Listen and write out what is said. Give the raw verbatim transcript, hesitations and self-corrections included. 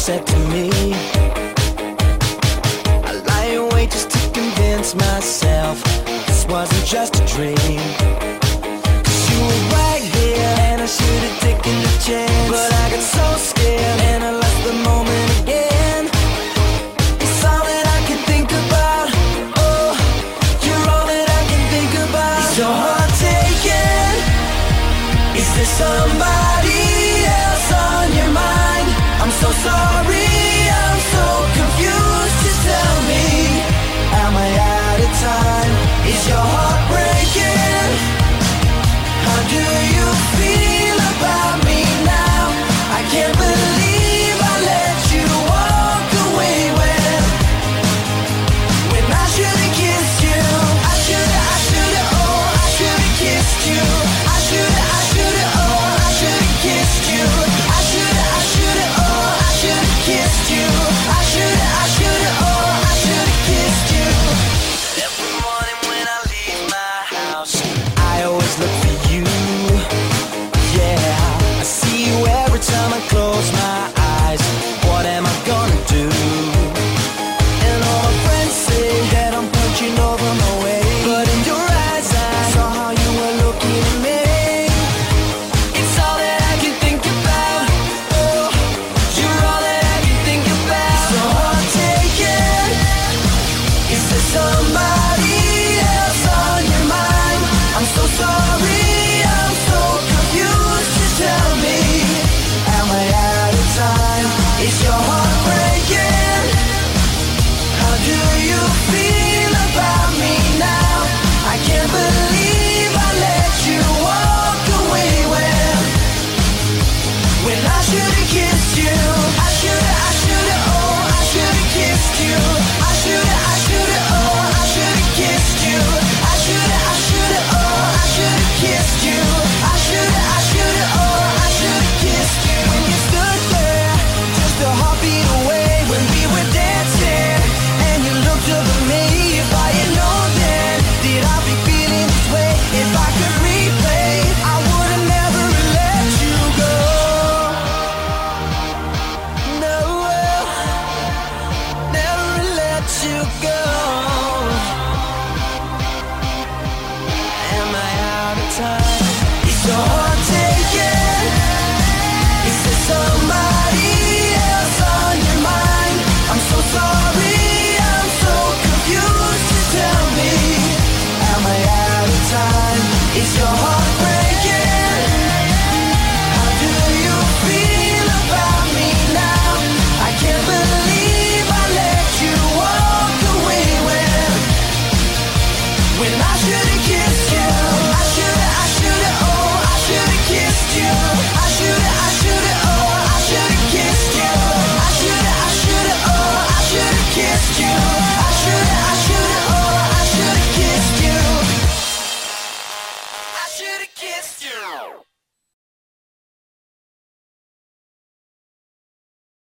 said to me. I lie awake just to convince myself this wasn't just a dream. Cause you were right here and I should have taken the chance, but I got so scared and I lost the moment again. It's all that I can think about. Oh, you're all that I can think about. Is your heart taken? Is there somebody else on your mind? I'm so sorry, I'm so confused. Just tell me, am I out of time? Is your heart breaking? How do you feel about me now? I can't believe I let you walk away when When I should've kissed you. I should've, I should've, oh, I should've kissed you. I should've, I should've, oh, I should've kissed you. I should've, I should've, oh, I should've kissed you. I should've, I should've, oh, I should've kissed you. Every morning when I leave my house, I always look for you. Yeah, I see you every time I close my eyes. What am I gonna do? And all my friends say that I'm punching over my weight, but in your eyes I saw how you were looking at me. It's all that I can think about. Oh, you're all that I can think about. Is your heart taken? Is there somebody else on your mind? I'm so sorry, I'm so confused. Just tell me, am I out of time? Is your heart breaking? How do you feel about me now? I can't believe I let you walk away when When I should've kissed you. I should've, I should've, oh, I should've kissed you. I should've, I should've, oh, I should've kissed you. I should've, I should've, oh, I should've kissed you. I should've, I should've, oh, I should've kissed you. When you stood there, just a heartbeat away, when we were dancing, and you looked up at me. If I had known then, did I be feeling this way? If I could replay, I would've never let you go. No, never let you go. Am I out of time? Is your heart taken? Is there somebody else on your mind? I'm so sorry, I'm so confused. Just tell me, am I out of time? Is your heart